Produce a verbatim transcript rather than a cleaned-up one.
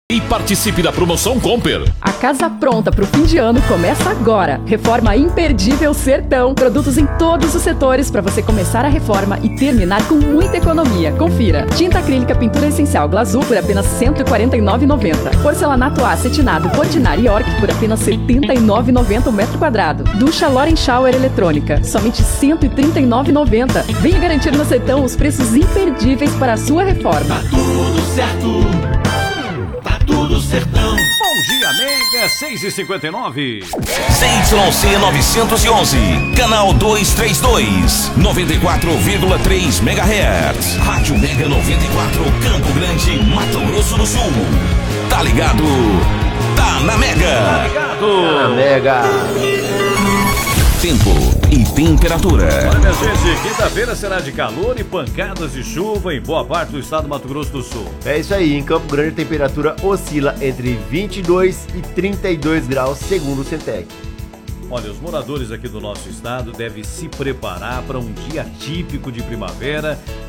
E participe da promoção Comper. A casa pronta para o fim de ano começa agora. Reforma imperdível Sertão. Produtos em todos os setores para você começar a reforma e terminar com muita economia. Confira. Tinta acrílica pintura essencial Glazul por apenas cento e quarenta e nove reais e noventa centavos. Porcelanato A acetinado Portinari York por apenas setenta e nove reais e noventa centavos o metro quadrado. Ducha Loren Shower eletrônica, somente cento e trinta e nove reais e noventa centavos. Venha garantir no Sertão os preços imperdíveis para a sua reforma. Tá tudo certo. Tudo Sertão. Bom dia, Mega, seis e cinquenta e nove. C Y C novecentos e onze, canal duzentos e trinta e dois, noventa e quatro vírgula três megahertz. Rádio Mega noventa e quatro, Campo Grande, Mato Grosso do Sul. Tá ligado? Tá na Mega. Tá ligado? Na Mega. Tempo e temperatura. Olha, minha gente, quinta-feira será de calor e pancadas de chuva em boa parte do estado do Mato Grosso do Sul. É isso aí, em Campo Grande a temperatura oscila entre vinte e dois e trinta e dois graus, segundo o Centec. Olha, os moradores aqui do nosso estado devem se preparar para um dia típico de primavera